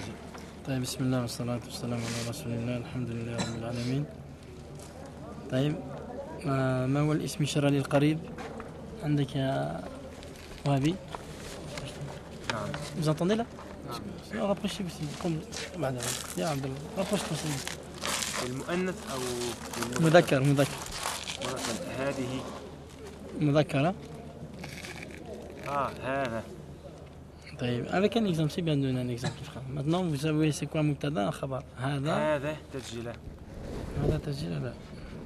طيب بسم الله والصلاة والسلام على رسول الله الحمد لله رب العالمين. طيب ما هو الاسم الشرعي للقريب عندك يا وهبي؟ نعم. Vous entendez là? نعم. Rapprochez aussi. Comme بعد يا عبد الله rapproche-toi. المؤنث أو مذكر. هذه مذكرة. هذا. طيب avec un exemple, c'est bien de donner un exemple frère. Maintenant vous savez c'est quoi مبتدا خبر. هذا تسجيله. هذا تسجيل لا.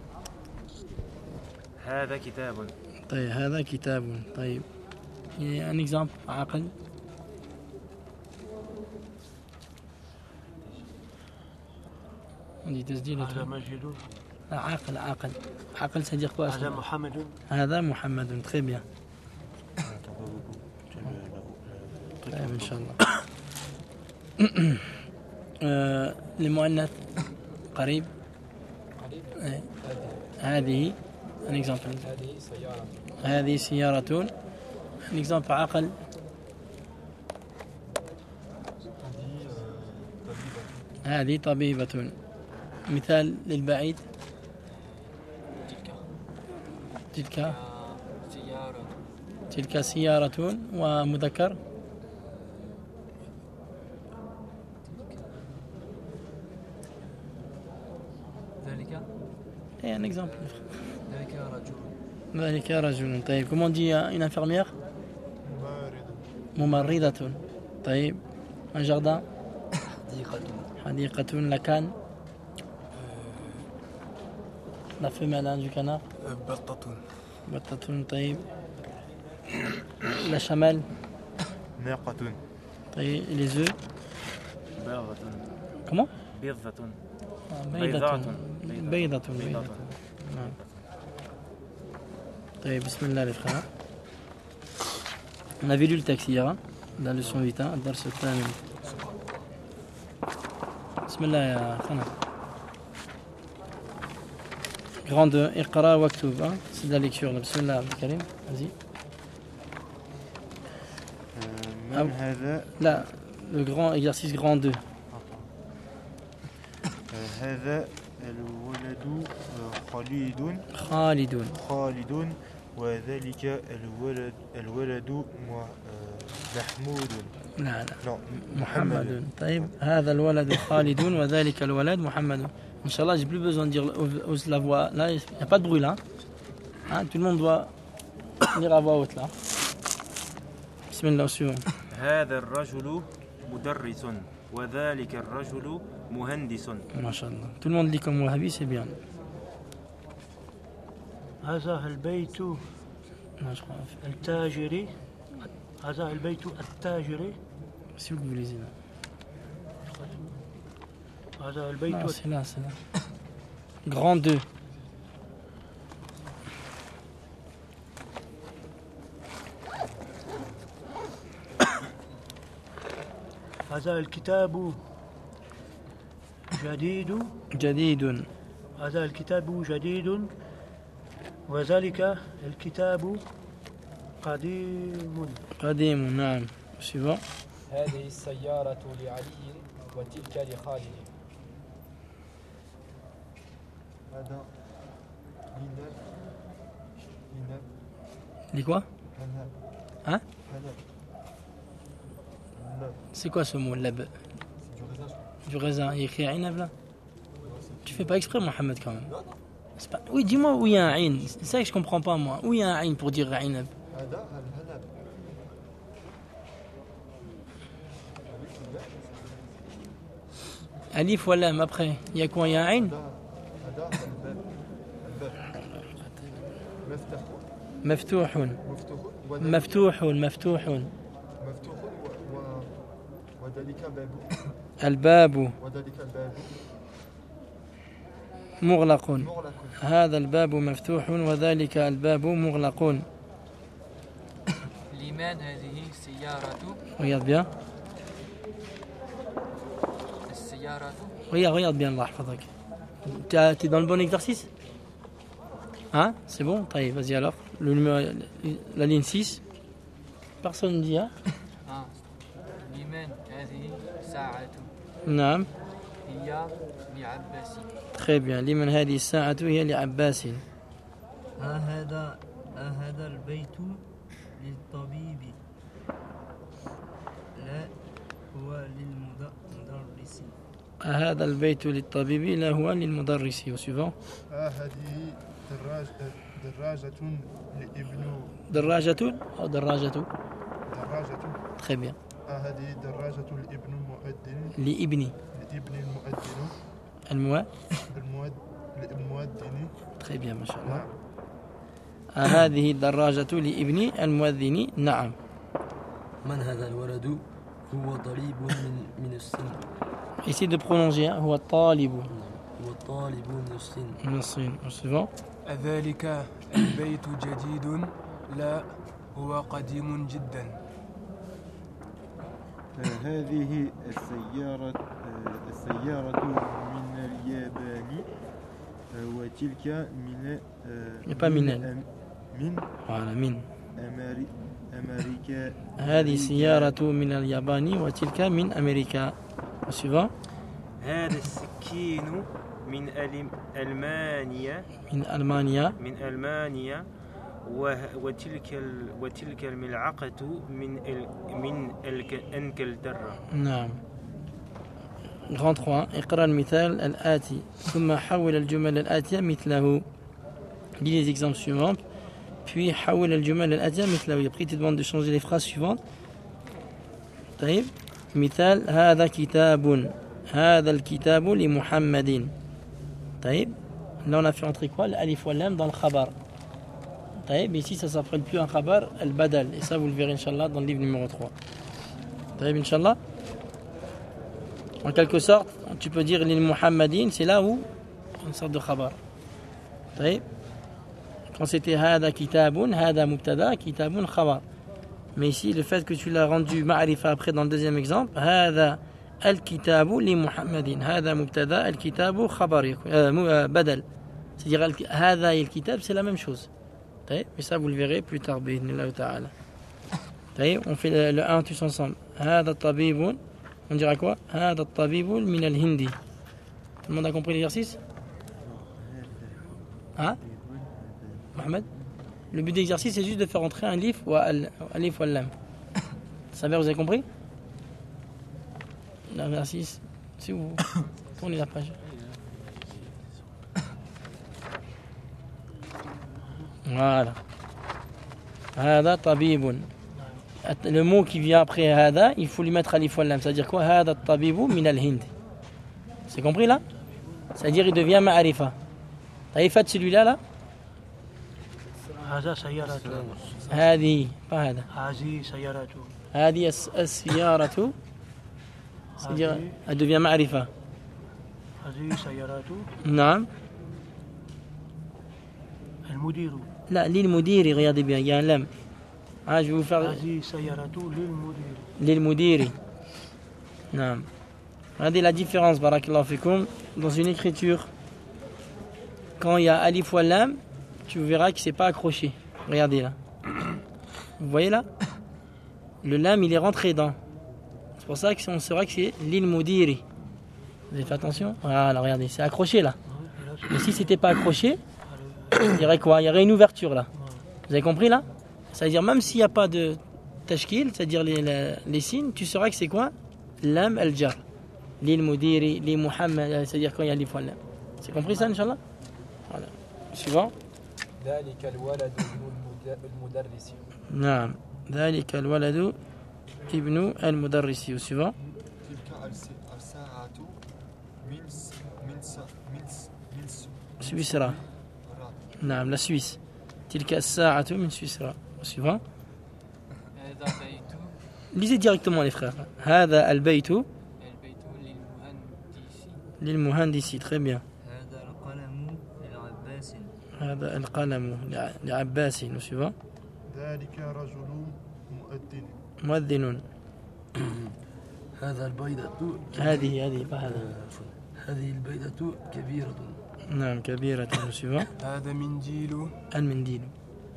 هذا كتاب. طيب هذا كتاب. طيب un exemple عقل. عندي تسجيل. هذا مجد. عقل c'est dire quoi? هذا محمد. هذا محمد. très bien. طيب إن شاء الله. المؤنث قريب. هذه un exemple. هذه سيارة. un exemple عقل. هذه طبيبة. مثال للبعيد. تلك سيارة ومذكر. Et un exemple. ذلك رجل. طيب comment on dit une infirmière? ممرضة. طيب un jardin. حديقة. لكان. la femelle du canard. بطة. طيب la chamelle. ناقة. طيب les œufs. بيضة. comment? بيضة. نعم. طيب بسم الله les frères. On avait lu le texte hier dans la leçon 8 الدرس الثامن. بسم الله يا خنا. Grand 2 اقرأ واكتب. C'est de la lecture. بسم الله عبد الكريم. Vas-y. من هذا؟ لا le grand exercice grand 2. هذا الولد خالد وذلك الولد محمود. لا محمد. طيب هذا الولد خالد وذلك الولد محمد. Inch'Allah, j'ai plus besoin de dire la voix. Là, il n'y a pas de bruit là. Hein, tout le monde doit lire à voix haute là. Bismillah, au suivant. هذا الرجل مدرس وذلك الرجل مهندس. Masha'Allah. Tout le monde lit comme Wahhabi, c'est bien. هذا البيت التاجري. هذا البيت التاجري. Si vous lisez là. هذا البيت. Non, c'est là. Grand 2. هذا الكتاب جديد. هذا الكتاب جديد وذلك الكتاب قديم. نعم. suivant. هذه السيارة لعلي وتلك لخالد. هذا Dis quoi? Hein? C'est quoi ce mot lab? Du raisin. Il y a écrit Ainab là? Tu fais pas exprès Mohamed quand même. Pas... Oui, dis-moi où il y a un Ain. C'est ça que je comprends pas moi. Où il y a un Ain pour dire Ainab? Alif ou Lam après. Il y a quoi? Il y a un Ain? مفتوح. الباب مغلق. هذا الباب مفتوح وذلك الباب مغلق. لمن هذه السيارة؟ Regarde bien. السيارة. Regarde bien, Allah يحفظك. T'es dans le bon exercice? Hein? C'est bon? Taïe, vas-y alors. La ligne 6. Personne ne dit, hein? لمن هذه الساعة نعم هي لعباس très bien لمن هذه الساعة هي لعباس هذا البيت للطبيب لا هو للمدرس هذا البيت للطبيب لا هو للمدرس suivant هذه دراجة لابن دراجة أو دراجة دراجة très bien هذه دراجة لابن المؤذن لابن المؤذن المؤذن très bien ما شاء الله هذه الدراجة لابن المؤذن نعم من هذا الولد هو طالب من السن essaye de prononcer هو الطالب هو طالب من السن من الصين suivant أذلك البيت جديد لا هو قديم جدا هذه السيارة من اليابان وتلك من voilà من أمريكا هذه السيارة من اليابان وتلك من أمريكا suivant هذا السكين من ألمانيا من ألمانيا وتلك الملعقة من إنجلترا نعم Grand 3 اقرأ المثال الآتي ثم حول الجمل الآتية مثله lis les exemples suivants puis حول الجمل الآتية مثله après il te demande de changer les phrases suivantes طيب مثال هذا الكتاب لمحمد طيب là on a fait entrer quoi l'alif wal lam dans le khabar طيب ici ça s'appelle plus un khabar al badal et ça vous le verrez inchallah dans le livre numéro 3 طيب inchallah en quelque sorte tu peux dire lil muhammadin c'est là où une sorte de khabar طيب quand c'était hada kitabun hada mubtada kitabun khabar mais ici le fait que tu l'as rendu ma'rifa après dans le deuxième exemple hada الكتاب لمحمد هذا مبتدا الكتاب خبر بدل c'est-à-dire هذا الكتاب c'est la même chose طيب mais ça vous le verrez plus tard بإذن الله تعالى طيب on fait le 1 tous ensemble هذا الطبيب on dira quoi هذا الطبيب من الهند tout le monde a compris l'exercice hein Mohamed le but de l'exercice c'est juste de faire entrer un alif ou alif ou lam ça va vous avez compris l'exercice, si vous tournez la page. Voilà. Hada tabibun. Le mot qui vient après hada, il faut lui mettre alif wal lam. C'est-à-dire quoi hada tabibu min al-Hind. C'est compris là? C'est-à-dire il devient ma'arifa. T'as fait celui-là là? هذا سيارته هذه pas هذا. هذه سيارته هذه السيارة. C'est-à-dire, elle devient ma'arifa. هذه سيارته نعم. المدير لا للمدير regardez bien il y a un lam je vais vous faire هذه سيارته للمدير للمدير نعم regardez la différence barakallahu fikoum dans une écriture quand il y a alif ou lam tu verras que c'est pas accroché regardez là vous voyez là le lam il est rentré dans c'est pour ça qu'on saura que c'est lilmudiri vous avez fait attention voilà regardez c'est accroché là mais si c'était pas accroché il y aurait quoi? Il y aurait une ouverture là. Vous avez compris là? C'est-à-dire même s'il n'y a pas de tashkil, c'est-à-dire les signes, tu sauras que c'est quoi? Lam al-jar. Lil mudiri, li muhammad, c'est-à-dire quand il y a l'if wal lam. C'est compris ça, Inch'Allah? Voilà. Suivant. ذلك الولد ابن المدرس نعم. ذلك الولد ابن المدرس. Suivant. تلك الساعة من سويسرا. نعم la Suisse. تلك الساعة من سويسرا. Suivant. هذا بيت Lisez directement les frères. هذا البيت للمهندس للمهندس. Très bien. هذا القلم للعباس هذا القلم لعباس. Suivant. ذلك رجل مؤذن مؤذن. هذا البيضة هذه هذا. هذه البيضة كبيرة نعم كبيرة. Suivant. هذا منديل المنديل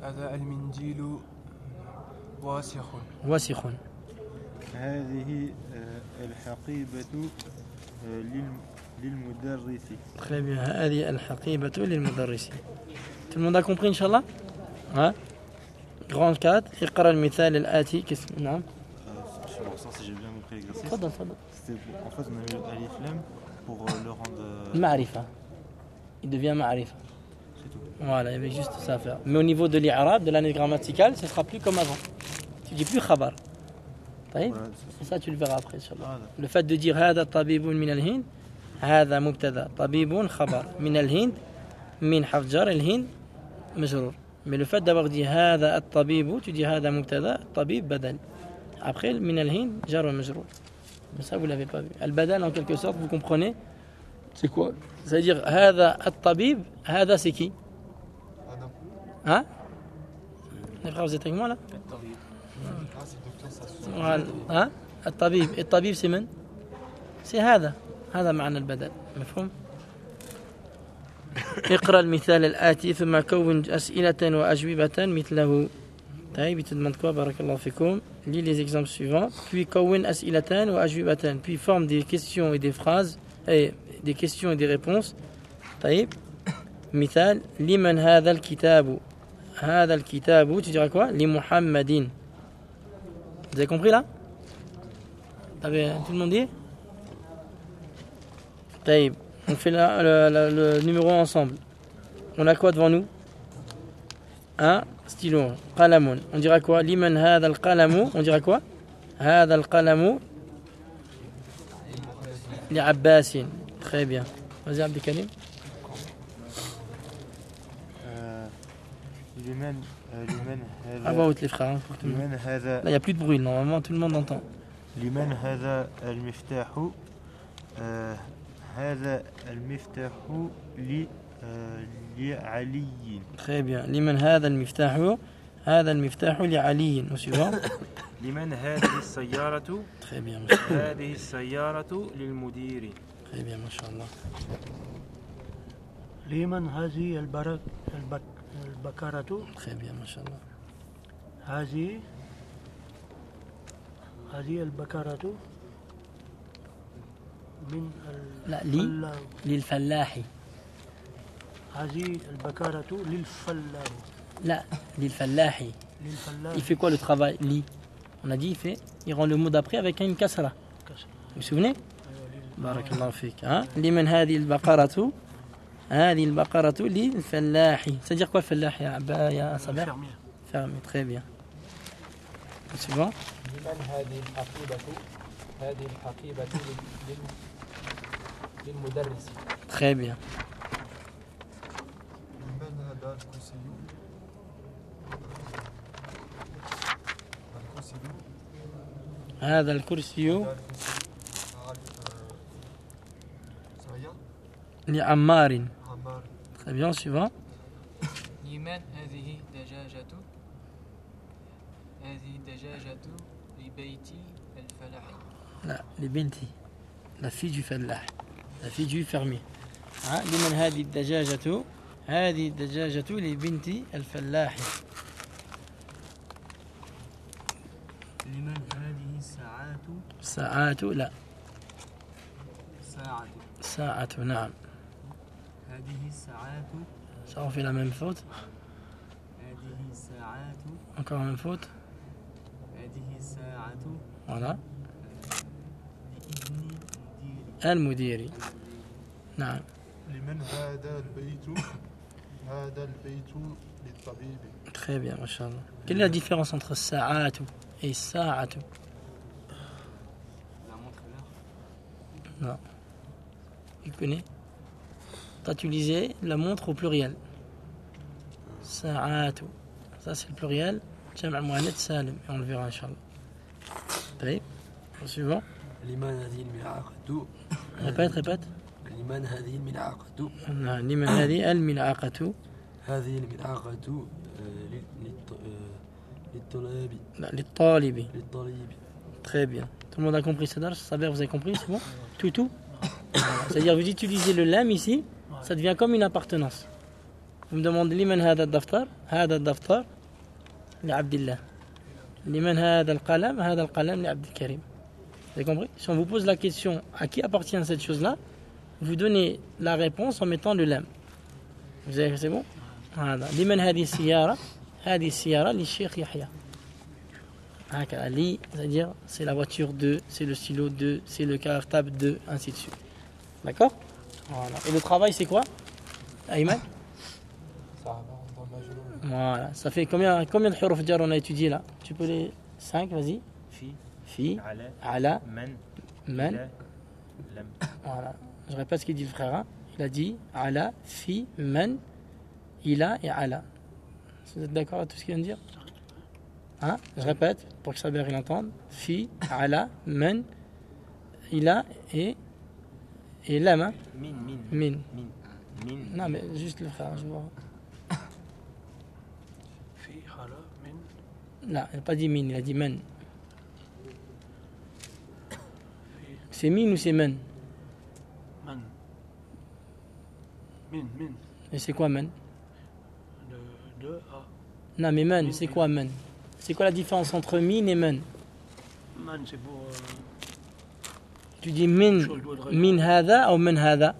هذا المنديل واسخ واسخ. هذه الحقيبة للمدرس. Très bien. هذه الحقيبة للمدرس. Tout le monde a compris, Inch'Allah? Hein? Grand 4. اقرأ المثال الآتي. نعم. Je sais pas si j'ai bien compris l'exercice. تفضل تفضل. En fait, on a mis le alif lam pour le rendre. Ma'rifa. Il devient ma'rifa. C'est tout. Voilà, il y avait juste ça à faire. Mais au niveau de l'Arab, de l'année grammaticale, ce sera plus comme avant. Tu dis plus khabar. طيب. Voilà, Et ça, tu le verras après, Inch'Allah. Voilà. Le fait de dire هذا طبيب من الهند هذا مبتدا طبيب خبر من الهند من حرف جر الهند مجرور. Mais le fait d'avoir dit هذا الطبيب, tu dis هذا مبتدا الطبيب بدل. Après, من الهند جر ومجرور. Mais ça, vous l'avez pas vu. Al-badal, en quelque sorte, vous comprenez, c'est quoi? C'est-à-dire هذا الطبيب, هذا c'est qui? Hein? Les frères, vous êtes avec moi là? ها الطبيب c'est من؟ c'est هذا معنى البدل. مفهوم؟ اقرأ المثال الآتي ثم كون أسئلة وأجوبة مثله. طيب il te demande quoi? barakallahu fikoum. Lis les exemples suivants. Puis كون أسئلة وأجوبة. Puis forme des questions et des phrases et des questions et des réponses. طيب مثال لمن هذا الكتاب. هذا الكتاب tu diras quoi? لمحمد. Vous avez compris là? Tout le monde dit? Taïb. On fait le numéro ensemble. On a quoi devant nous? Un stylo. Qalamun. On dira quoi? Liman hadha al-qalamu. On dira quoi? Hadha al-qalamu li Abbasin. Très bien. Vas-y Abdelkarim. À voix haute les frères. Là il n'y a plus de bruit. Normalement tout le monde entend. لمن هذا المفتاح هذا المفتاح لعلي. Très bien. لمن هذا المفتاح هذا المفتاح لعلي. Au suivant. لمن هذه السيارة. Très bien. هذه السيارة للمدير. Très bien, mashallah. لمن هذه البكرة. Très bien, mashallah. هذه البكرة من لا للفلاح. هذه البكرة للفلاح. لا للفلاح. Il fait quoi le travail? Li. On a dit il rend le mot d'après avec une kasra. Vous vous souvenez? Barakallahu fik. لمن هذه البقرة. هذه البقرة للفلاح. C'est-à-dire quoi فلاح يا صباح؟ Fermier. Très bien. Suivant. لمن هذه الحقيبة. هذه الحقيبة للمدرس. Très bien. لمن هذا الكرسي. هذا الكرسي لعمار. Très bien, suivant. لمن هذه الدجاجة. هذه الدجاجة لبيت الفلاح. لا لبنتي. La fille du فلاح. La fille du fermier. لمن هذه الدجاجة. هذه الدجاجة لبنت الفلاح. لمن هذه الساعات. ساعات لا. ساعة. نعم. هذه الساعات. Ça on fait la même faute. هذه الساعات. Encore la même faute. هذه الساعة. Voilà. لإذن المدير. نعم. لمن هذا البيت. هذا البيت للطبيب. Très bien, mashallah. Quelle est la différence entre sa'atu et sa'atu? La montre l'heure. Non. Tu connais? Toi, tu lisais la montre au pluriel. Sa'atu. Ça, c'est le pluriel. Jam' muannath salim. Et on le verra, Inch'Allah. طيب. Suivant. لمن هذه الملعقة. Répète. لمن هذه الملعقة. لمن هذه الملعقة. هذه الملعقة للطلاب. للطالب. للطالب. Très bien. Tout le monde a compris ce dars? Saber, vous avez compris? C'est bon? Tout. C'est-à-dire, vous utilisez le lam ici, ça devient comme une appartenance. Vous me demandez لمن هذا الدفتر. هذا الدفتر لعبد الله. لمن هذا القلم. هذا القلم لعبد الكريم. Vous avez compris? Si on vous pose la question à qui appartient cette chose-là, vous donnez la réponse en mettant le lam. Vous avez, c'est bon? Voilà. Liman hadi siyara? Hadi siyara li Cheikh Yahya. Ali, c'est-à-dire c'est la voiture 2, c'est le stylo 2, c'est le cartable 2, ainsi de suite. D'accord? Voilà. Et le travail c'est quoi? Ayman? Ça va dans le majeur. Voilà. Ça fait combien de huruf jar on a étudié là? Tu peux les 5, vas-y. Fi, ala, man. Voilà. Je répète ce qu'il dit le frère. Hein. Il a dit ala, fi, man, ila et ala. Vous êtes d'accord avec tout ce qu'il vient de dire? Hein? Je répète pour que Saber il entende. Fi, ala, man, ila et lam. Hein? Min. Non mais juste le frère, je vois. في حالة من Non, il n'a pas dit min, il a dit man. C'est min ou c'est man? من من Et c'est quoi man? de à Non mais man, c'est quoi man? C'est quoi la différence entre min et man? من c'est pour Tu dis min hada ou man hada?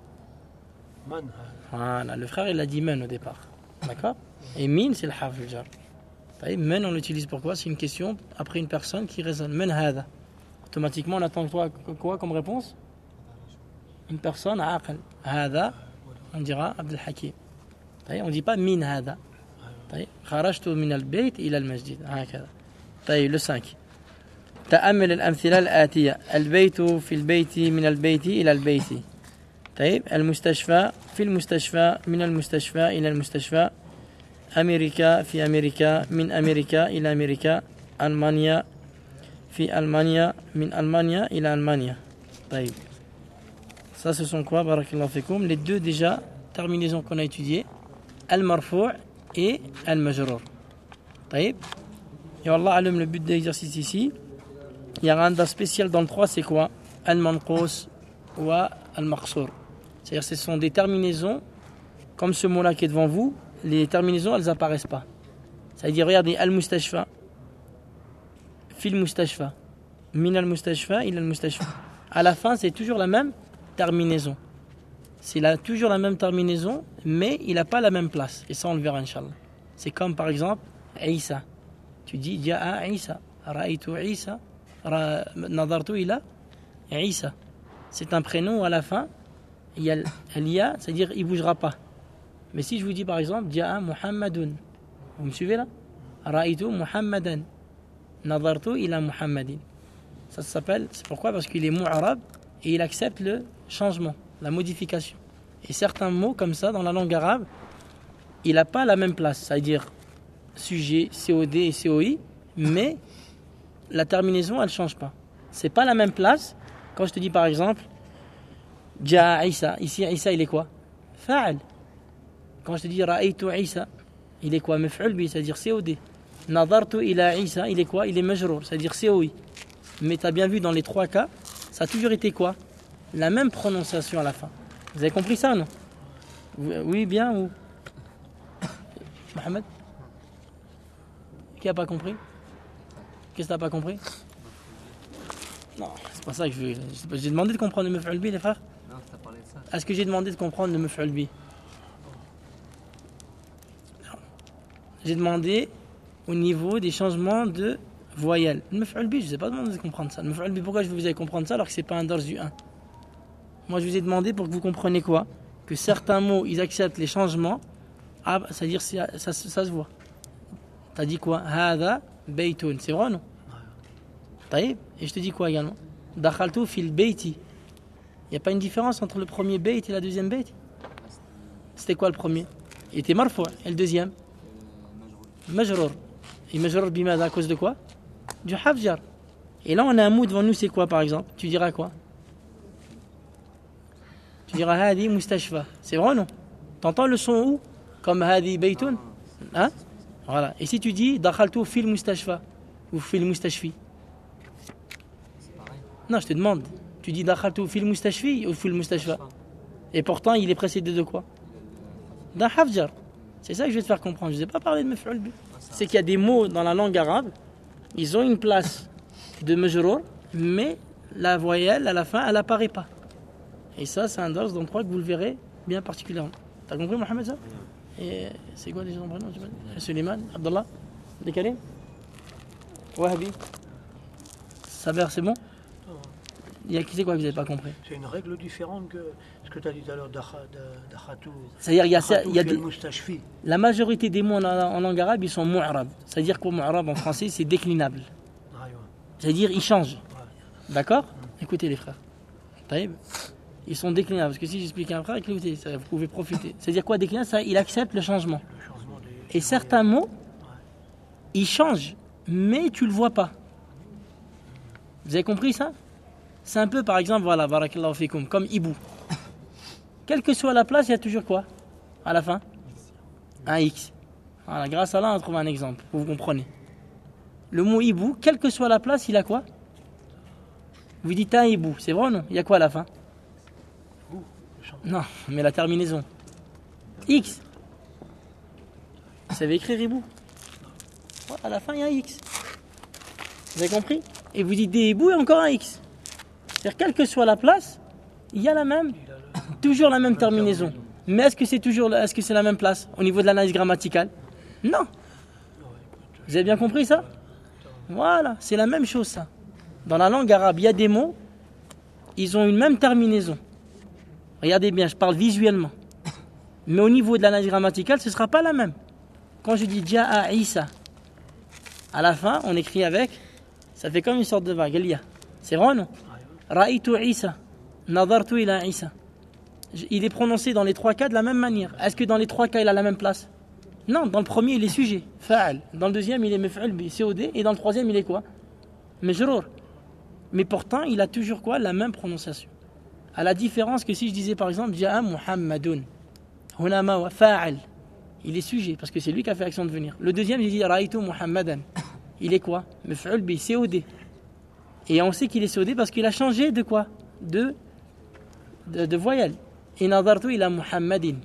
من Voilà, le frère il a dit man au départ. D'accord? Et min c'est le harf al jar. Man on l'utilise pourquoi? C'est une question après une personne qui raisonne. Man hada. Automatiquement on attend quoi comme réponse? Une personne aql. Hada, on dira Abdel Hakim. On ne dit pas min hada. خرجت من البيت إلى المسجد هكذا. طيب le 5. تأمل الأمثلة الآتية. البيت في البيت من البيت إلى البيت. طيب المستشفى في المستشفى من المستشفى إلى المستشفى. أمريكا في أمريكا من أمريكا إلى أمريكا. ألمانيا في ألمانيا من ألمانيا إلى ألمانيا. طيب. Ça ce sont quoi barakallahu fikoum? Les deux déjà terminaisons qu'on a étudiées. Al-marfou' et al-majrour. طيب. Et Allah allume le but de l'exercice ici. Il y a un randa spécial dans le 3, c'est quoi? Al-manqous ou al-maqsour. C'est-à-dire ce sont des terminaisons, comme ce mot-là qui est devant vous, les terminaisons, elles n'apparaissent pas. C'est-à-dire, regardez, al-mustashfa, fil mustashfa, min al-mustashfa, il al-mustashfa. À la fin, c'est toujours la même terminaison. C'est toujours la même terminaison, mais il n'a pas la même place. Et ça, on le verra, Inch'Allah. C'est comme, par exemple, Isa. Tu dis, Ja'a Isa, Ra'aytu Isa, Nadartu ila Isa. C'est un prénom où à la fin, il y a l'ia, c'est-à-dire il ne bougera pas. Mais si je vous dis par exemple, Ja'a Muhammadun, vous me suivez là? Ra'aytu Muhammadan, Nadartu ila Muhammadin. Ça s'appelle, c'est pourquoi? Parce qu'il est mu'arab et il accepte le changement, la modification. Et certains mots comme ça dans la langue arabe, il n'a pas la même place, c'est-à-dire sujet, COD et COI, mais la terminaison elle ne change pas. C'est pas la même place. Quand je te dis par exemple, Ja'a Isa, ici Isa il est quoi? Fa'al. Quand je te dis Ra'aytu Isa, il est quoi? Maf'ul bi, c'est-à-dire COD. Nadartu ila Isa, il est quoi? Il est majrour, c'est-à-dire COI. Mais tu as bien vu dans les trois cas, ça a toujours été quoi? La même prononciation à la fin. Vous avez compris ça, non? Oui, bien ou? Mohamed? Qui n'a pas compris? Qu'est-ce que tu n'as pas compris? Non, c'est pas ça que je veux. J'ai demandé de comprendre le maf'ul bi, les frères? Non, t'as parlé de ça. Est-ce que j'ai demandé de comprendre le maf'ul bi? Non. J'ai demandé au niveau des changements de voyelles. Le maf'ul bi, je ne vous ai pas demandé de comprendre ça. Le maf'ul bi, pourquoi je vous ai comprendre ça alors que ce n'est pas un dars du 1? Moi, je vous ai demandé pour que vous compreniez quoi? Que certains mots, ils acceptent les changements. Ah, c'est-à-dire ça se voit. Tu as dit quoi? Hada baytun. C'est vrai ou non? Taïb. Et je te dis quoi également? Dakhaltu fil bayti. Il n'y a pas une différence entre le premier bayt et la deuxième bayt? C'était quoi le premier? Il était marfou'. Et le deuxième? Majrour. Et majrour bimada à cause de quoi? Du hafjar. Et là, on a un mot devant nous, c'est quoi par exemple? Tu diras quoi? Tu diras hadi mustashfa. C'est vrai ou non? T'entends le son où? Comme hadi baytun? Hein? Voilà. Et si tu dis dakhaltu fil mustashfa ou fil mustashfi? Non, je te demande. Tu dis dakhaltu fil mustashfi ou fil mustashfa? Et pourtant, il est précédé de quoi? D'un hafjar. C'est ça que je vais te faire comprendre. Je ne vous ai pas parlé de maf'ul bi. C'est qu'il y a des mots dans la langue arabe, ils ont une place de majrour, mais la voyelle à la fin, elle apparaît pas. Et ça, c'est un dars d'endroit que vous le verrez bien particulièrement. T'as compris, Mohamed, ça? Et c'est quoi les gens prénoms? Suleiman, Abdallah, Karim, Wahabi, Saber, c'est bon? Il y a qui c'est quoi que vous n'avez pas compris? C'est une règle différente que ce que tu as dit tout à l'heure d'Akhatou. C'est-à-dire, il y a des, Mustashfi. la majorité des mots en langue arabe, ils sont mu'arab. C'est-à-dire quoi, mu'arab en français, c'est déclinable. C'est-à-dire, ils changent. D'accord? Écoutez les frères. Taïb. Ils sont déclinables. Parce que si j'explique à un frère, écoutez, ça, vous pouvez profiter. C'est-à-dire quoi, déclinable? Ça, il accepte le changement. Et certains mots, ils changent, mais tu le vois pas. Vous avez compris ça? C'est un peu, par exemple, voilà, barakallahu fikoum, comme hibou. Quelle que soit la place, il y a toujours quoi à la fin? Un X. Voilà, grâce à là, on trouve un exemple, vous comprenez. Le mot hibou, quelle que soit la place, il a quoi? Vous dites un hibou, c'est vrai ou non? Il y a quoi à la fin? Non, mais la terminaison. X. Vous savez écrire hibou? À la fin, il y a un X. Vous avez compris? Et vous dites des hiboux et encore un X. C'est-à-dire, quelle que soit la place, il y a la même, toujours la même terminaison. Mais est-ce que c'est la même place au niveau de l'analyse grammaticale? Non. Vous avez bien compris ça? Voilà, c'est la même chose ça. Dans la langue arabe, il y a des mots, ils ont une même terminaison. Regardez bien, je parle visuellement. Mais au niveau de l'analyse grammaticale, ce ne sera pas la même. Quand je dis Ja'a Isa, à la fin, on écrit avec, ça fait comme une sorte de vague. C'est vrai ou non? Ra'aytu Isa, nadartu ila Isa. Il est prononcé dans les trois cas de la même manière. Est-ce que dans les trois cas, il a la même place? Non, dans le premier, il est sujet, fa'al. Dans le deuxième, il est maf'ul bi, COD. Et dans le troisième, il est quoi? Majrour. Mais pourtant, il a toujours quoi? La même prononciation. À la différence que si je disais par exemple, Ja'a Muhammadun. Huna ma fa'al. Il est sujet, parce que c'est lui qui a fait l'action de venir. Le deuxième, j'ai dit Ra'aytu Muhammadan. Il est quoi? Maf'ul bi, COD. Et on sait qu'il est COD parce qu'il a changé de quoi? De voyelle. Et nadartu ila Muhammadin.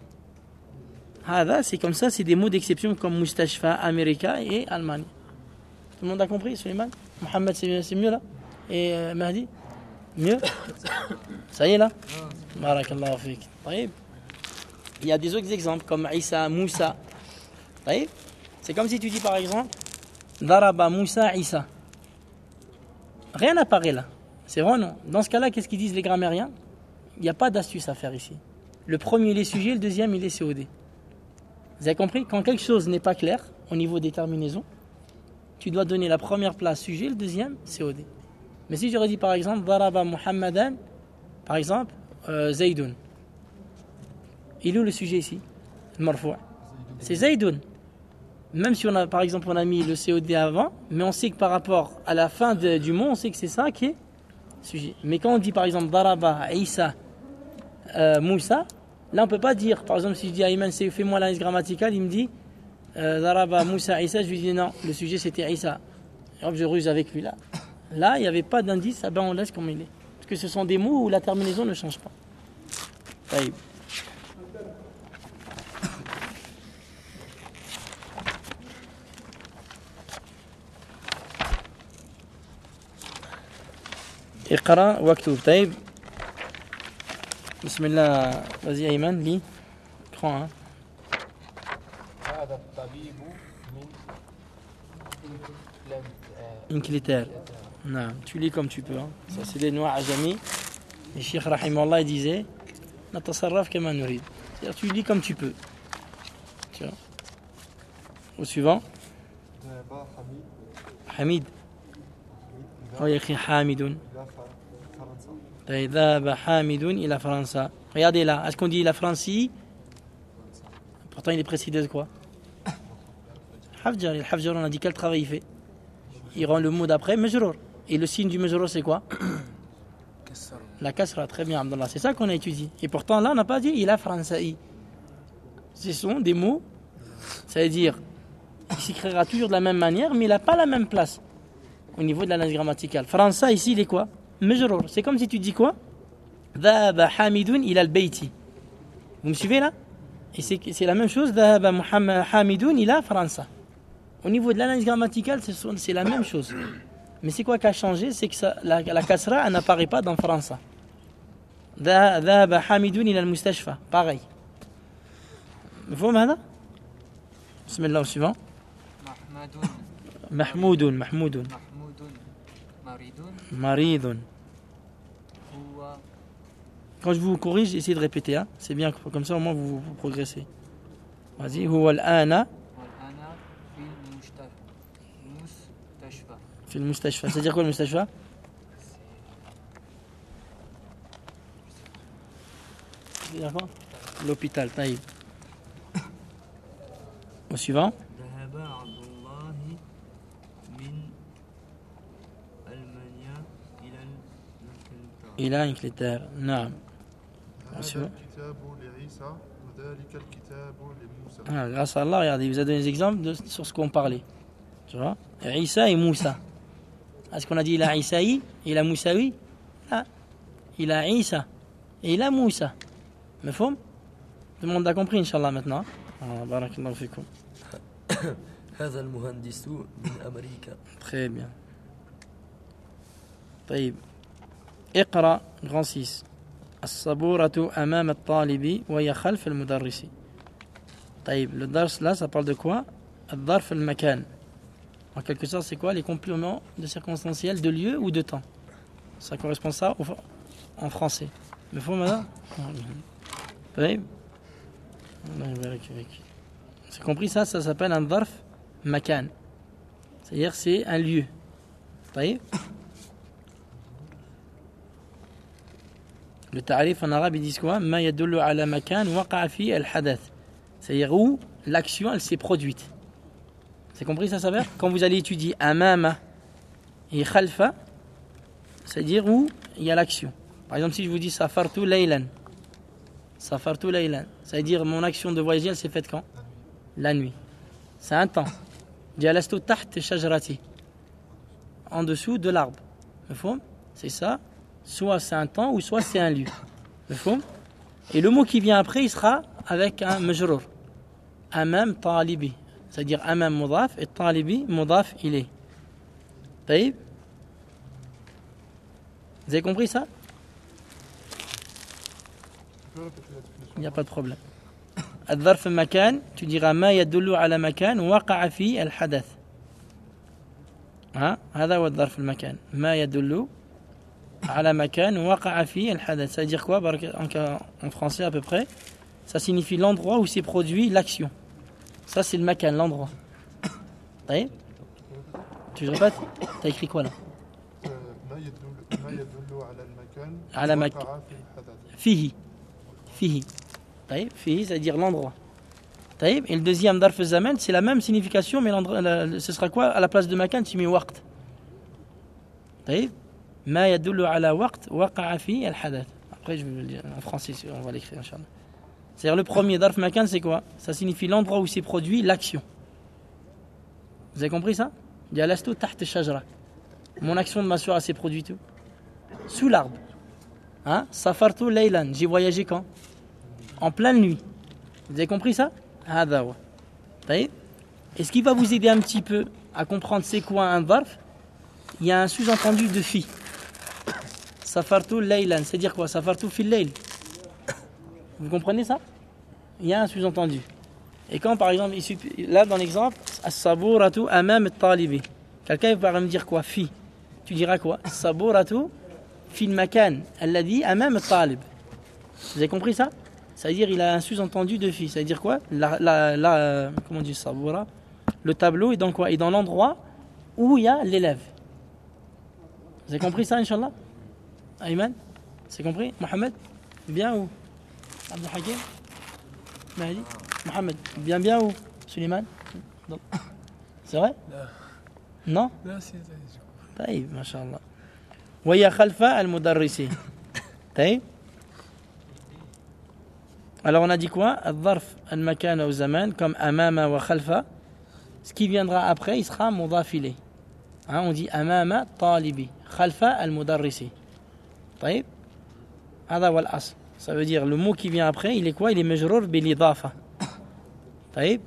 C'est comme ça, c'est des mots d'exception comme Mustashfa, America et Allemagne. Tout le monde a compris, Suleiman? Mohamed, c'est mieux là? Et Mahdi? Mieux? Ça y est là? Barakallahu fik. Il y a des autres exemples comme Isa, Moussa. C'est comme si tu dis par exemple Daraba Moussa Isa. Rien n'apparaît là. C'est vrai ou non? Dans ce cas-là, qu'est-ce qu'ils disent les grammairiens? Il n'y a pas d'astuce à faire ici. Le premier, il est sujet, le deuxième, il est COD. Vous avez compris? Quand quelque chose n'est pas clair au niveau des terminaisons, tu dois donner la première place sujet, le deuxième, COD. Mais si j'aurais dit par exemple Daraba Muhammadan, par exemple, Zaydoun. Il est où le sujet ici? Le marfou'. C'est Zaydoun. Même si on a, par exemple, on a mis le COD avant, mais on sait que par rapport à la fin du mot, on sait que c'est ça qui est sujet. Mais quand on dit par exemple Daraba, Isa, Moussa, là on peut pas dire, par exemple si je dis à Ayman, fais-moi l'analyse grammaticale, il me dit Daraba, Moussa, Isa, je lui dis non, le sujet c'était Isa. Et hop, je ruse avec lui là. Là, il n'y avait pas d'indice, ben on laisse comme il est. Parce que ce sont des mots où la terminaison ne change pas. Taïb. اقرأ واكتب. طيب بسم الله. vas-y Ayman, lis. Prends. هذا الطبيب من Ingleterre. Non, tu lis comme tu peux. Hein. Ça, c'est des noix à jamais. Le Cheikh Rahimullah disait Natasarraf kama nurid. C'est-à-dire, tu lis comme tu peux. Tu vois. Au suivant. Hamid. Oh, il y a écrit Hamidun. ذهب حامد إلى فرنسا. Regardez là, est-ce qu'on dit la Francie? Pourtant il est précisé de quoi? Hafjar. Le Hafjar, on a dit quel travail il fait? Il rend le mot d'après majrour. Et le signe du majrour c'est quoi? La kasra. Très bien Abdallah, c'est ça qu'on a étudié. Et pourtant là on n'a pas dit il a Fransaï. Ce sont des mots, ça veut dire il s'écrira toujours de la même manière mais il n'a pas la même place au niveau de l'analyse grammaticale. Fransa ici il est quoi? Majrour. C'est comme si tu dis quoi? Dhahaba Hamidun ila al-bayti. Vous me suivez là? Et c'est la même chose. Dhahaba Hamidun ila Fransa. Au niveau de l'analyse grammaticale, c'est la même chose. Mais c'est quoi qui a changé? C'est que la kasra, elle n'apparaît pas dans Faransa. ذهب حامد إلى المستشفى. Pareil. مفهوم هذا؟ بسم الله suivant. محمود مريض. Quand je vous corrige, essayez de répéter. Hein? C'est bien, comme ça au moins vous progressez. Vas-y. هو الآن في المستشفى. C'est-à-dire quoi le مستشفى? L'hôpital. طيب. Au suivant. ذهب عبد الله من ألمانيا إلى إنجلترا. نعم. هذا الكتاب لعيسى وذلك الكتاب لموسى. Grâce à Allah, regardez, il vous a donné des exemples sur ce qu'on parlait. Tu vois? Isa et Moussa. Est-ce qu'on a dit il a Isaï, il a Moussaoui? Là. Il a Isa et il a Moussa. مفهوم؟ Tout le monde a compris, Inch'Allah, maintenant. بارك الله فيكم. هذا المهندس من أمريكا. Très bien. طيب. اقرأ grand 6. الصبورة أمام الطالب وهي خلف المدرس. طيب, le dars là, ça parle de quoi? الظرف المكان. En quelque sorte, c'est quoi? Les compléments de circonstanciel de lieu ou de temps. Ça correspond ça en français. مفهوم هذا؟ طيب. الله يبارك فيك. C'est compris ça s'appelle un dharf makan. C'est-à-dire c'est un lieu. طيب. Le ta'rif en arabe ils disent quoi? ما يدل على مكان وقع فيه الحدث. C'est-à-dire où l'action elle s'est produite. C'est compris ça veut dire? Quand vous allez étudier amama et khalfa, c'est-à-dire où il y a l'action. Par exemple si je vous dis safartu laylan. Safartu laylan. C'est-à-dire mon action de voyager elle s'est faite quand? La nuit. C'est un temps. Jalastu taht shajarati. En dessous de l'arbre. C'est ça. Soit c'est un temps ou soit c'est un lieu. Et le mot qui vient après, il sera avec un majrour. Amam talibi. C'est-à-dire amam mudaf et talibi mudaf ilay. Taïb. Vous avez compris ça? Il n'y a pas de problème. الظرف المكان tu diras ما يدل على مكان وقع فيه الحدث. هذا هو الظرف المكان. ما يدل على مكان وقع فيه الحدث. Ça veut dire quoi en français à peu près? Ça signifie l'endroit où s'est produit l'action. Ça c'est le makan, l'endroit. طيب. Tu répètes? T'as écrit quoi là? ما يدل على المكان على وقع فيه الحدث. فيه. طيب. فيه ça veut dire l'endroit. طيب. Et le deuxième darf zaman c'est la même signification mais ce sera quoi à la place de makan tu mets waqt. طيب. ما يدل على وقت وقع فيه الحدث. Après je vais le dire en français on va l'écrire inchallah. C'est-à-dire le premier darf makan c'est quoi? Ça signifie l'endroit où s'est produit l'action. Vous avez compris ça? Jalastu taht shajara. Mon action de m'asseoir s'est produite où? Sous l'arbre. Safartu laylan. J'ai voyagé quand? En pleine nuit. Vous avez compris ça? هذا هو. طيب. Et ce qui va vous aider un petit peu à comprendre c'est quoi un dharf, il y a un sous-entendu de fi. Safartu laylan, c'est dire quoi? Safartu fil layl. Vous comprenez ça? Il y a un sous-entendu. Et quand par exemple, là dans l'exemple, as-saburatu amam at-talibi. Quelqu'un va me dire quoi? Fi. Tu diras quoi? As-saburatu fil makan alladhi amam at-talib. Vous avez compris ça? Ça veut dire il a un sous-entendu de fi. Ça veut dire quoi? Comment on dit sabura? Le tableau est dans quoi? Est dans l'endroit où il y a l'élève. Vous avez compris ça, Inch'Allah? Ayman? C'est compris? Mohamed? Bien ou? Abdel Hakim? Mahdi? Mohamed? Bien ou? Suleiman? C'est vrai? Non? لا سي طيب ما شاء الله. وهي خلف المدرسين. طيب. Alors on a dit quoi? الظرف المكان au zaman comme amama wa khalfa. Ce qui viendra après, il sera mudaf ilay. On dit amama talibi, khalfa al-mudarrisi. طيب. هذا هو الأصل. Ça veut dire le mot qui vient après, il est quoi? Il est majrour bil idafa. طيب.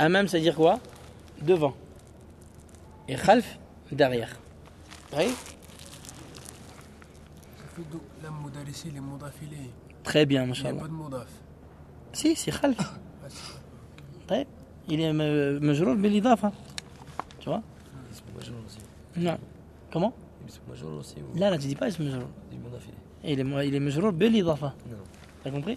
Amam, ça veut dire quoi? Devant. Et khalf, derrière. Oui. لم مدرسي لمضاف إليه. Très bien, Il n'y a mashallah. pas de مضاف. Si, c'est khalf. طيب. Il est majrour بالإضافة. Tu vois? اسم مجرور aussi. Non. Comment? اسم مجرور aussi. ou- Là, tu dis pas اسم majrour. du مضاف إليه. Il est majrour بالإضافة. Non. T'as compris?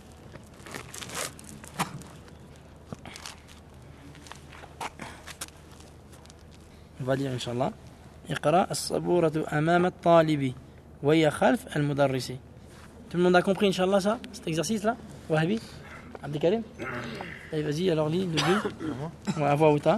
On va dire Inch'Allah. اقرأ الصبورة أمام الطالب وهي خلف المدرس. Tout le monde a compris Inch'Allah ça? Cet exercice là? Wahabi? Abdelkarim? Allez, vas-y, alors lis le but. Ouais, à voix haute. Hein?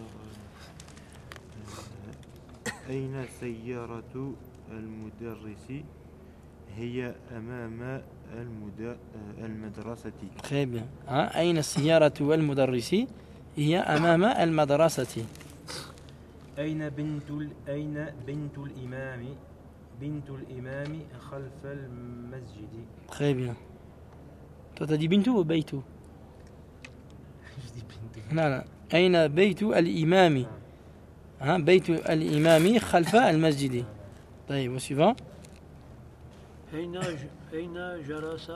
أين سيارة المدرس؟ هي أمام المدرسة. Très bien. Hein? أين السيارة والمدرس؟ هي أمام المدرسة. أين بنت الإمام؟ بنت الإمام خلف المسجد. Très bien. Toi, t'as dit bintou ou beitou? Je dis بنت. لا لا. أين بيت الإمام؟ ها بيت الإمام خلف المسجد. طيب وسيفا. أين جلس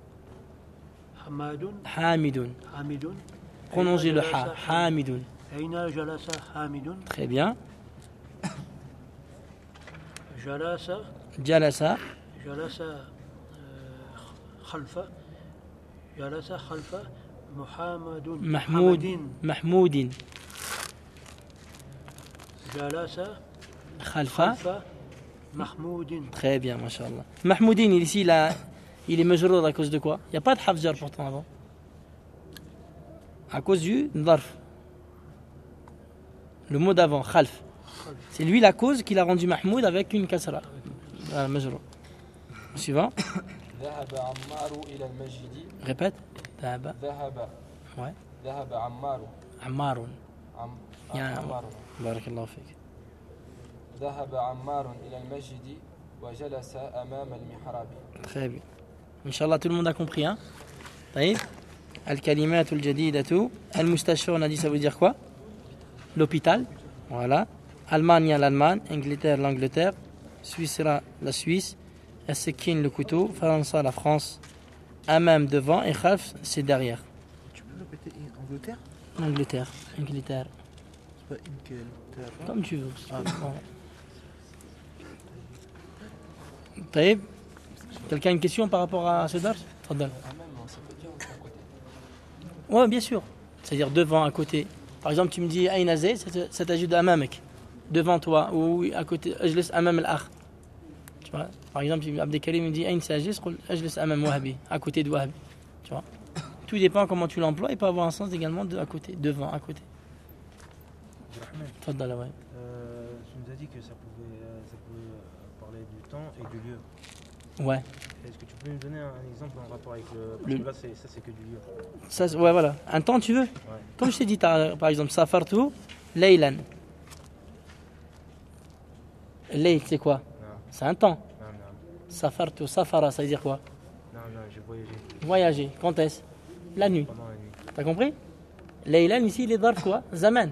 حماد حامد. حامد Prolongez le أين ha. جلس حامد. أين جلس حامد Très bien. جلس جلس. جلس خلف جلس خلف محمد محمود. محمود. جلس خلف. خلف محمود. Très bien, mashallah. Mahmoudine, ici, là, il est majrour à cause de quoi? Il n'y a pas de hafjar pourtant avant. À cause du dharf. Le mot d'avant, khalf. C'est lui la cause qui l'a rendu Mahmoud avec une kasra. Majrour. Suivant. ذهب عمار إلى المسجد. Répète. ذهب. ذهب. Ouais. ذهب عمار. عمار. يا عمار. بارك الله فيك. ذهب عمار إلى المسجد وجلس أمام المحراب. Très bien. Inch'Allah, tout le monde a compris, hein? طيب. الكلمات الجديدة. المستشفى, on a dit, ça veut dire quoi? L'hôpital. Voilà. Allemagne, l'Allemagne. Angleterre, l'Angleterre. Suisse, la Suisse. As-Sekin, le couteau. France, la France. Amam, devant. Et Khalf, c'est derrière. Tu peux répéter Angleterre? Angleterre. Angleterre. C'est pas Ingleterre. Comme tu veux. طيب. Quelqu'un a une question par rapport à ce dars? Tfadal. Ouais, bien sûr. C'est-à-dire devant, à côté. Par exemple, tu me dis Aïna Zayd, ça t'ajoute à Amamek. Devant toi, ou à côté, Ajlis Amam al-Akh. Tu vois? Par exemple, Abdelkarim me dit Aïn Sajis, Ajlis Amam Wahabi, à côté de Wahabi. Tu vois? Tout dépend comment tu l'emploies, il peut avoir un sens également de à côté, devant, à côté. Tfadal, ouais. Tu nous as dit que ça pouvait parler du temps et du lieu. Ouais. Est-ce que tu peux nous donner un exemple en rapport avec le... Parce que là, c'est que du lieu. Ça, ouais, voilà. Un temps, tu veux? Comme je t'ai dit, par exemple, Safartu, Laylan. Layl, c'est quoi? C'est un temps. Non. Safartu, Safara, ça veut dire quoi? Non, j'ai voyagé Voyager. Quand est-ce? La nuit. pendant la nuit. T'as compris? Laylan, ici, il est darf quoi? Zaman.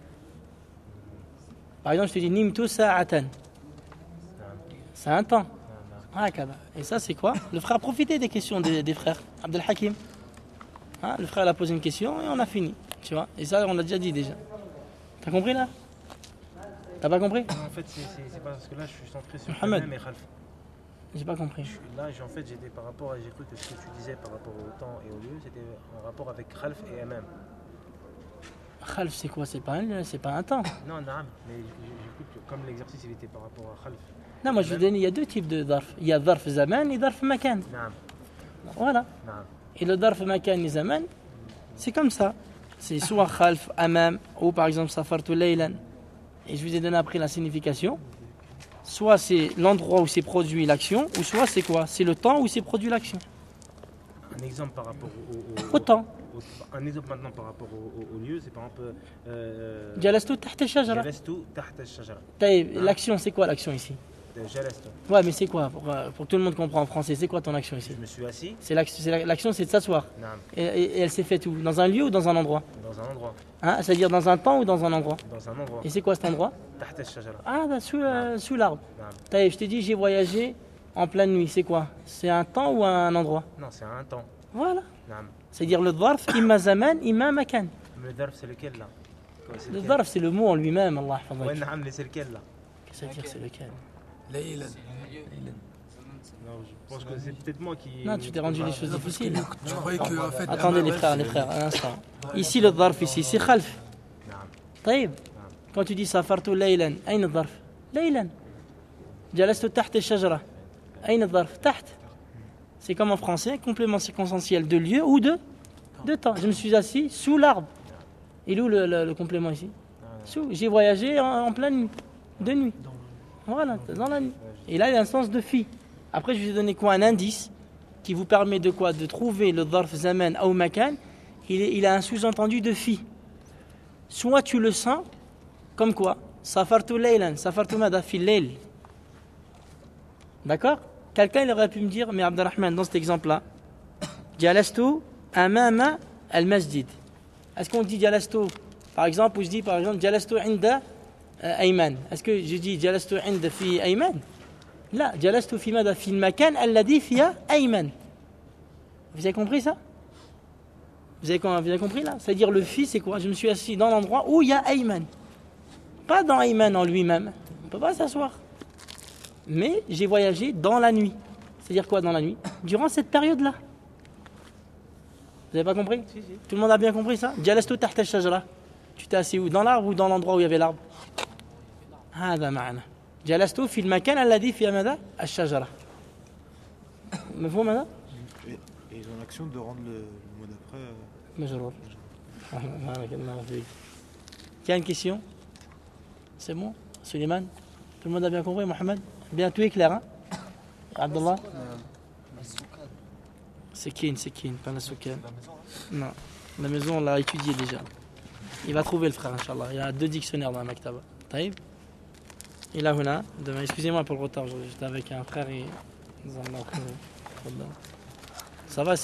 Par exemple, je te dis Nimtu sa'atan. C'est un temps. Ah, et ça, c'est quoi? Le frère a profité des questions des frères. Abdel Hakim. Hein, le frère a posé une question et on a fini. Tu vois? Et ça, on l'a déjà dit déjà. T'as compris là? T'as pas compris? Non, en fait, c'est parce que là, je suis centré sur Mohamed. Amam et Khalf. J'ai pas compris. Là, en fait, j'étais par rapport à... J'ai cru que ce que tu disais par rapport au temps et au lieu, c'était en rapport avec Khalf et Amam. Khalf, c'est quoi? C'est pas un temps. Non, mais j'ai cru que comme l'exercice, il était par rapport à Khalf. Non, moi je vais donner, il y a deux types de darf. Il y a darf zaman et darf makan. Voilà. Et le darf makan et zaman, c'est comme ça. C'est soit khalf, amam, ou par exemple safartu laylan. Et je vous ai donné après la signification. Soit c'est l'endroit où s'est produit l'action, ou soit c'est quoi? C'est le temps où s'est produit l'action. Un exemple par rapport Au temps. Un exemple maintenant par rapport au lieu, c'est par exemple... Jalastu tahta shajara. Jalastu tahta shajara. L'action, c'est quoi l'action ici? de jalastu. Ouais, mais c'est quoi pour que tout le monde comprenne en français, c'est quoi ton action ici? Je me suis assis. L'action, c'est de s'asseoir. Naam. Et elle s'est faite où? Dans un lieu ou dans un endroit? Dans un endroit. Hein? C'est-à-dire dans un temps ou dans un endroit? Dans un endroit. Et c'est quoi cet endroit? تحت الشجرة. Ah, bah, sous l'arbre. Naam. Taïb, je t'ai dit, j'ai voyagé en pleine nuit. C'est quoi? C'est un temps ou un endroit? Non, c'est un temps. Voilà. Naam. C'est-à-dire le dharf, imma zaman, imma makan. Le dharf, c'est lequel là? C'est Le lequel? dharf, c'est le mot en lui-même, Allah Ouais, hafadhak. naam, mais c'est lequel là? Qu'est-ce que ça veut dire, c'est lequel? ليلا. Non, je pense que c'est peut-être moi qui. Non, tu t'es rendu les choses difficiles. Tu croyais que en fait. Attendez les frères, un instant. Ici, le dharf, ici, c'est khalf. Naam. طيب quand tu dis سافرت ليلا أين الظرف؟ ليلا جلست تحت الشجرة أين الظرف؟ تحت. C'est comme en français, complément circonstanciel de lieu ou de temps. Je me suis assis sous l'arbre. Il est où le complément ici? Sous. J'ai voyagé en pleine nuit, de nuit. Voilà, dans la nuit. Et là, il y a un sens de fi. Après, je vous ai donné quoi? Un indice qui vous permet de quoi? De trouver le dharf zaman ou makan. Il a un sous-entendu de fi. Soit tu le sens, comme quoi? Safartu laylan, safartu mada fi layl. D'accord? Quelqu'un il aurait pu me dire, mais Abdelrahman, dans cet exemple-là, jalastu amama al-masjid. Est-ce qu'on dit jalastu, par exemple, ou je dis par exemple, jalastu inda Ayman. Est-ce que je dis jalastu inda fi Ayman? Là, jalastu fi mada fi al-makan alladhi fiya Ayman. Vous avez compris ça? Vous avez compris là? C'est-à-dire le fi, c'est quoi? Je me suis assis dans l'endroit où il y a Ayman. Pas dans Ayman en lui-même. On ne peut pas s'asseoir. Mais j'ai voyagé dans la nuit. C'est-à-dire quoi dans la nuit? Durant cette période-là. Vous n'avez pas compris? Si, si. Tout le monde a bien compris ça? Jalastu tahta al-shajara. Tu t'es assis où? Dans l'arbre ou dans l'endroit où il y avait l'arbre? هذا معنى. جلست في المكان الذي فيه ماذا؟ الشجرة. مفهوم هذا؟ Et ils ont l'action de rendre le mot d'après. مجرور. Qui a une question? C'est bon? Suleiman? Tout le monde a bien compris, Mohamed? Bien, tout est clair, hein? Abdullah? C'est Kin, pas la Soukan. Non, la maison on l'a étudié déjà. Il va trouver le frère, Inch'Allah. Il y a 2 dictionnaires dans la Maktaba. Taïb? Et là, demain, excusez-moi pour le retard, j'étais avec un frère et. Ça va,